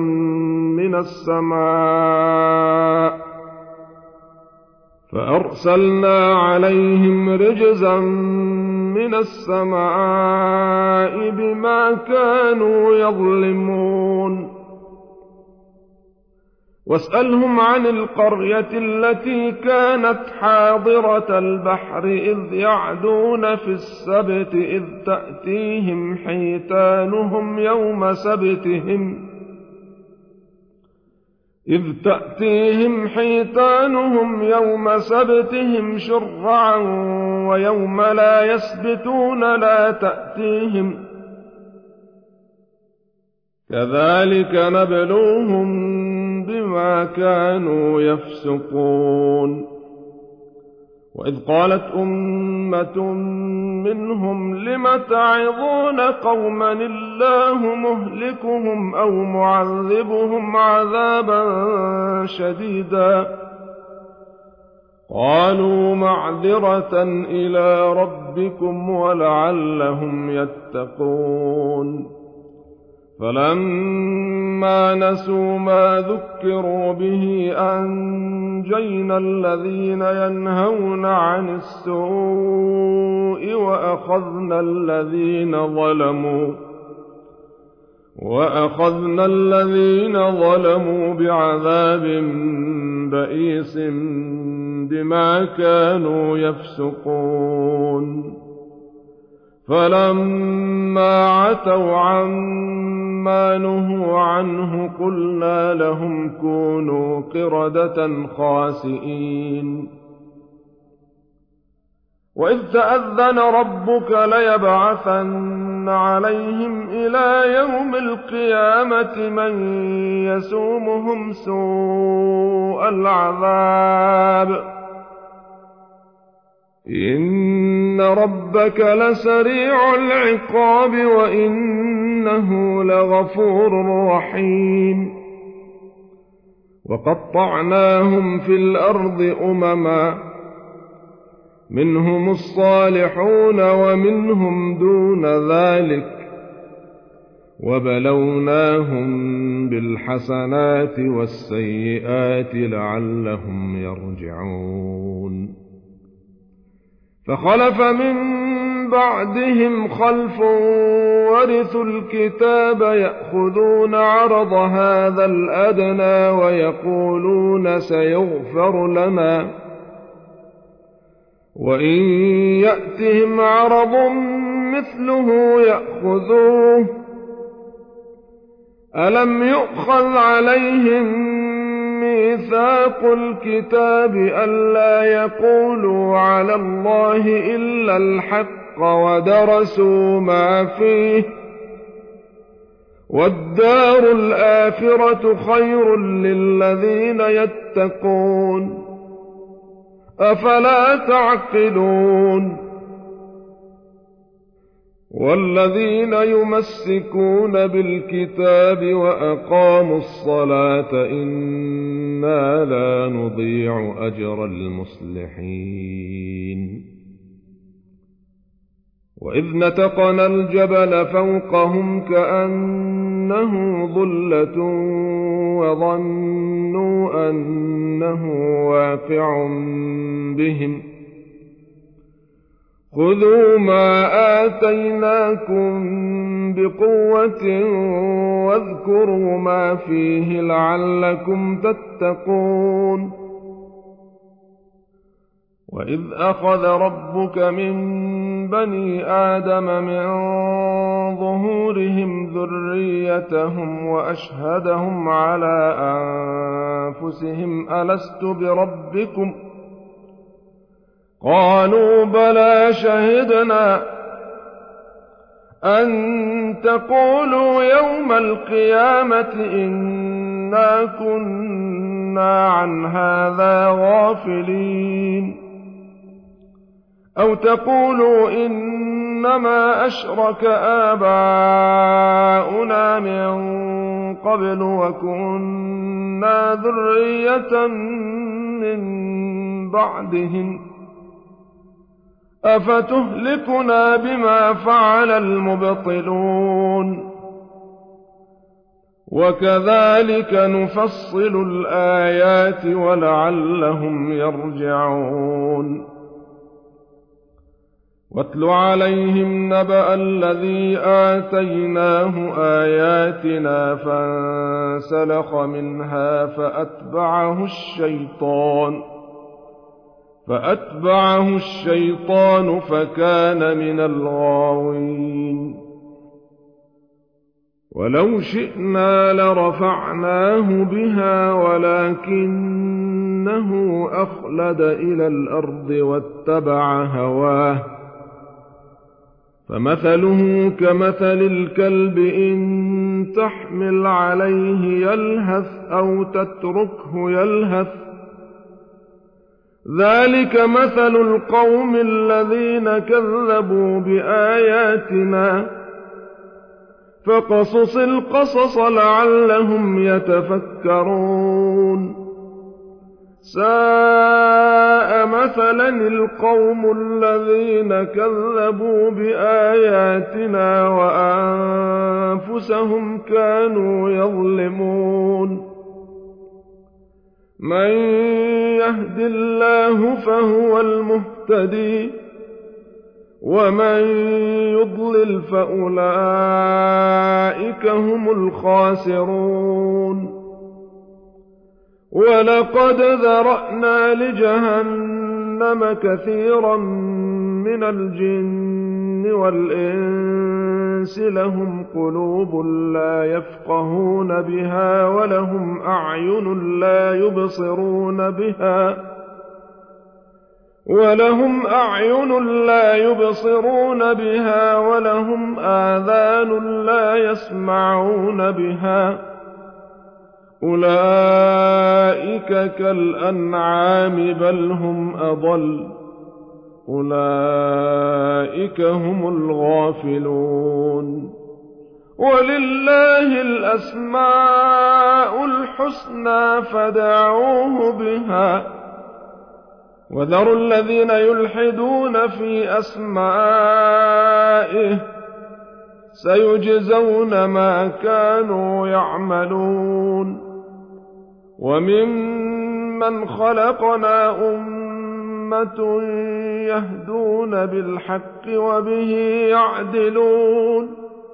من السماء بما كانوا يظلمون واسألهم عن القرية التي كانت حاضرة البحر إذ يعدون في السبت إذ تأتيهم حيتانهم يوم سبتهم شرعا ويوم لا يسبتون لا تأتيهم كذلك نبلوهم بما كانوا يفسقون وإذ قالت أمة منهم لم تعظون قوما الله مهلكهم أو معذبهم عذابا شديدا قالوا معذرة إلى ربكم ولعلهم يتقون فلما نسوا ما ذكروا به أنجينا الذين ينهون عن السوء وأخذنا الذين ظلموا بعذاب بئيس بما كانوا يفسقون فلما عتوا عما نهوا عنه قلنا لهم كونوا قردة خاسئين وإذ تأذن ربك ليبعثن عليهم إلى يوم القيامة من يسومهم سوء العذاب إن ربك لسريع العقاب وإنه لغفور رحيم وقطعناهم في الأرض أمما منهم الصالحون ومنهم دون ذلك وبلوناهم بالحسنات والسيئات لعلهم يرجعون فخلف من بعدهم خلف ورثوا الكتاب يأخذون عرض هذا الأدنى ويقولون سيغفر لنا وإن يأتهم عرض مثله يأخذوه ألم يؤخذ عليهم ميثاق الكتاب ألا يقولوا على الله إلا الحق ودرسوا ما فيه والدار الآخرة خير للذين يتقون أفلا تعقلون والذين يمسكون بالكتاب وأقاموا الصلاة إنا لا نضيع أجر المصلحين وإذ نتقنا الجبل فوقهم كأنه ظلة وظنوا أنه واقع بهم خذوا ما آتيناكم بقوة واذكروا ما فيه لعلكم تتقون وإذ أخذ ربك من بني آدم من ظهورهم ذريتهم وأشهدهم على أنفسهم ألست بربكم قالوا بلى شهدنا أن تقولوا يوم القيامة إنا كنا عن هذا غافلين أو تقولوا إنما أشرك آباؤنا من قبل وكنا ذرية من بعدهم أفتهلكنا بما فعل المبطلون وكذلك نفصل الآيات ولعلهم يرجعون واتل عليهم نبأ الذي آتيناه آياتنا فانسلخ منها فأتبعه الشيطان فكان من الغاوين ولو شئنا لرفعناه بها ولكنه أخلد إلى الأرض واتبع هواه فمثله كمثل الكلب إن تحمل عليه يلهث أو تتركه يلهث ذلك مثل القوم الذين كذبوا بآياتنا فقصص القصص لعلهم يتفكرون ساء مثلا القوم الذين كذبوا بآياتنا وأنفسهم كانوا يظلمون من يهد الله فهو المهتدي ومن يضلل فأولئك هم الخاسرون ولقد ذرأنا لجهنم كثيرا من الجن والإنس لهم قلوب لا يفقهون بها ولهم أعين لا يبصرون بها ولهم آذان لا يسمعون بها أولئك كالأنعام بل هم أضل أولئك هم الغافلون ولله الأسماء الحسنى فادعوه بها وذروا الذين يلحدون في أسمائه سيجزون ما كانوا يعملون وممن خلقنا أمة يهدون بالحق وبه يعدلون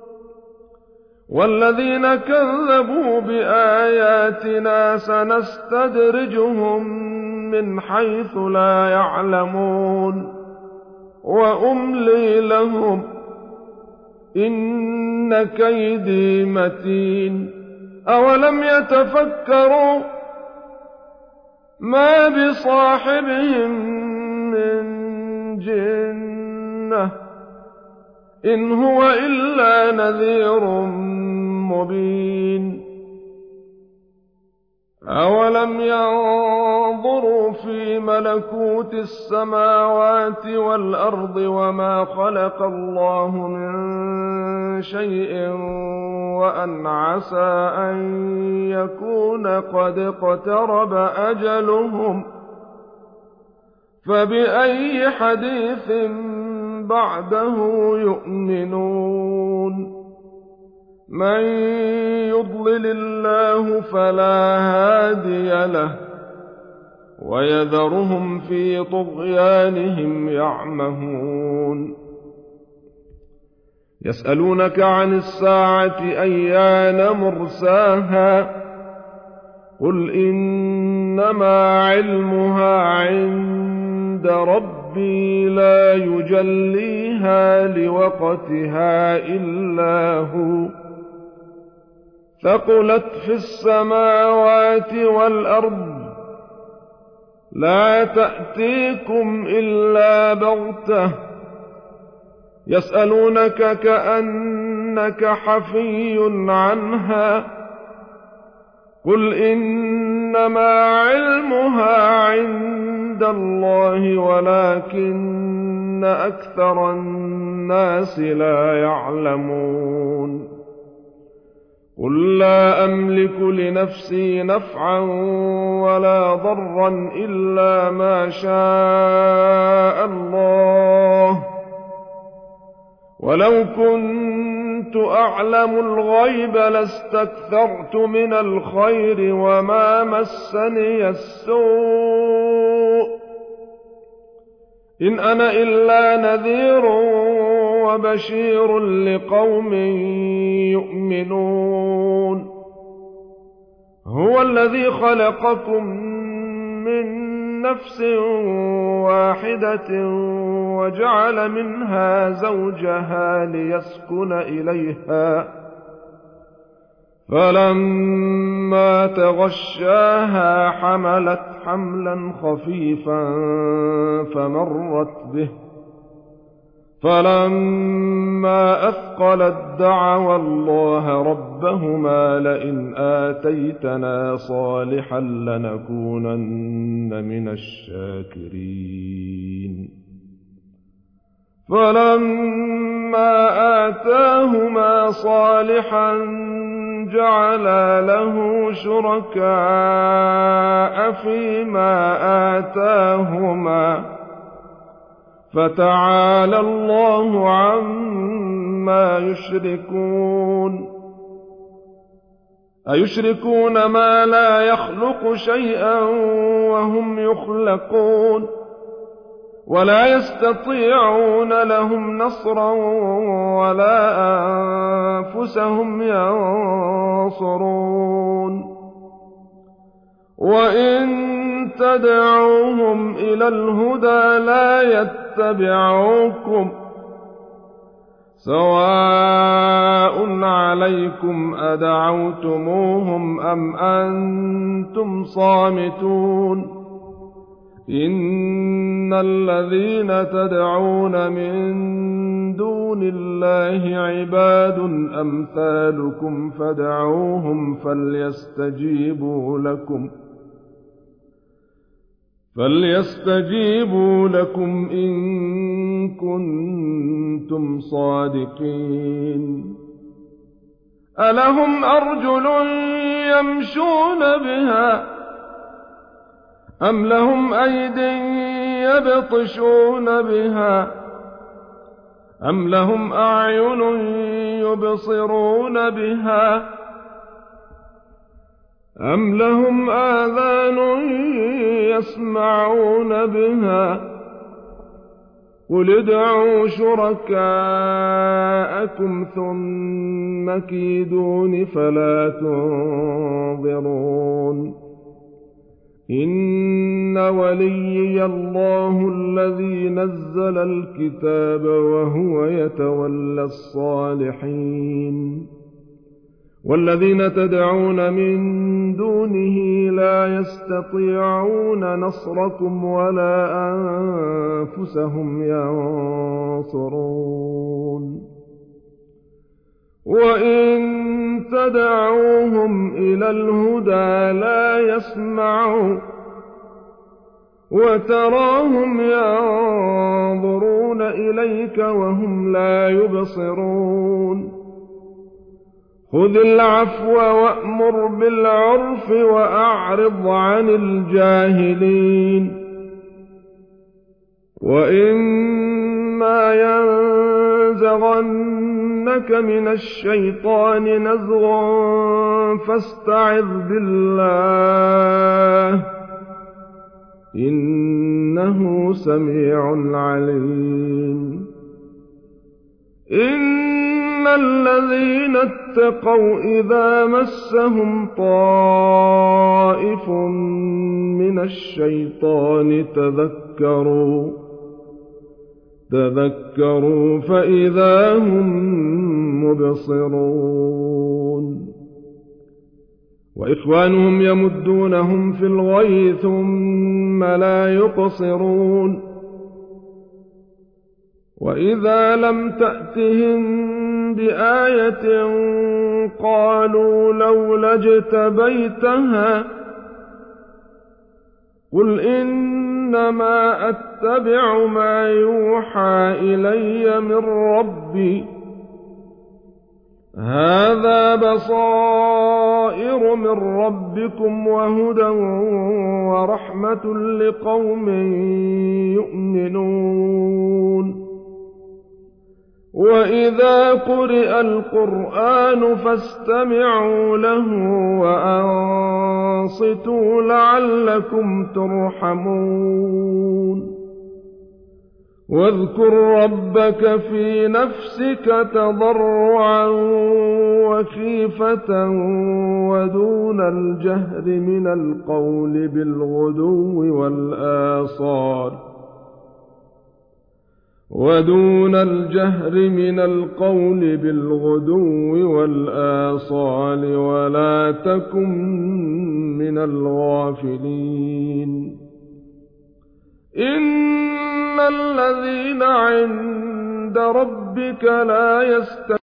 والذين كذبوا بآياتنا سنستدرجهم من حيث لا يعلمون وأملي لهم إن كيدي متين أولم يتفكروا ما بصاحبهم من جنة إن هو إلا نذير مبين أولم ينظروا في ملكوت السماوات والأرض وما خلق الله من شيء وأن عسى أن يكون قد اقترب أجلهم فبأي حديث بعده يؤمنون من يضلل الله فلا هادي له ويذرهم في طغيانهم يعمهون يسألونك عن الساعة أيان مرساها قل إنما علمها عند ربي لا يجليها لوقتها إلا هو ثقلت في السماوات والأرض لا تأتيكم إلا بغتة يسألونك كأنك حفي عنها قل إنما علمها عند الله ولكن أكثر الناس لا يعلمون قل لا أملك لنفسي نفعا ولا ضرا إلا ما شاء الله ولو كنت أعلم الغيب لاستكثرت من الخير وما مسني السوء إن أنا إلا نذير وبشير لقوم يؤمنون هو الذي خلقكم من نفس واحدة وجعل منها زوجها ليسكن إليها فلما تغشاها حملت حملا خفيفا فمرت به فلما أثقلت دعوا الله ربهما لئن آتيتنا صالحا لنكونن من الشاكرين فلما آتاهما صالحا جعلا له شركاء فيما آتاهما فتعالى الله عما يشركون أيشركون ما لا يخلق شيئا وهم يخلقون ولا يستطيعون لهم نصرا ولا أنفسهم ينصرون وإن تدعوهم إلى الهدى لا يتبعوكم سواء عليكم أدعوتموهم أم أنتم صامتون إن الذين تدعون من دون الله عباد أمثالكم فادعوهم فليستجيبوا لكم إن كنتم صادقين ألهم أرجل يمشون بها أم لهم أيد يبطشون بها أم لهم أعين يبصرون بها أم لهم آذان يسمعون بها قل ادعوا شركاءكم ثم كيدون فلا تنظرون إن وليي الله الذي نزل الكتاب وهو يتولى الصالحين والذين تدعون من دونه لا يستطيعون نصركم ولا أنفسهم ينصرون وإن تدعوهم إلى الهدى لا يسمعوا وتراهم ينظرون إليك وهم لا يبصرون خذ العفو وأمر بالعرف وأعرض عن الجاهلين وإما إما ينزغنك من الشيطان نزغ فاستعذ بالله إنه سميع عليم إن الذين اتقوا إذا مسهم طائف من الشيطان تذكروا فإذا هم مبصرون وإخوانهم يمدونهم في الغي ثم لا يقصرون وإذا لم تأتهم بآية قالوا لولا اجتبيتها قل إنما أتبع ما يوحى إلي من ربي هذا بصائر من ربكم وهدى ورحمة لقوم يؤمنون وإذا قرئ القرآن فاستمعوا له وأنصتوا لعلكم ترحمون واذكر ربك في نفسك تضرعا وخيفة ودون الجهر من القول بالغدو والآصال ولا تكن من الغافلين إن الذين عند ربك لا يستكبرون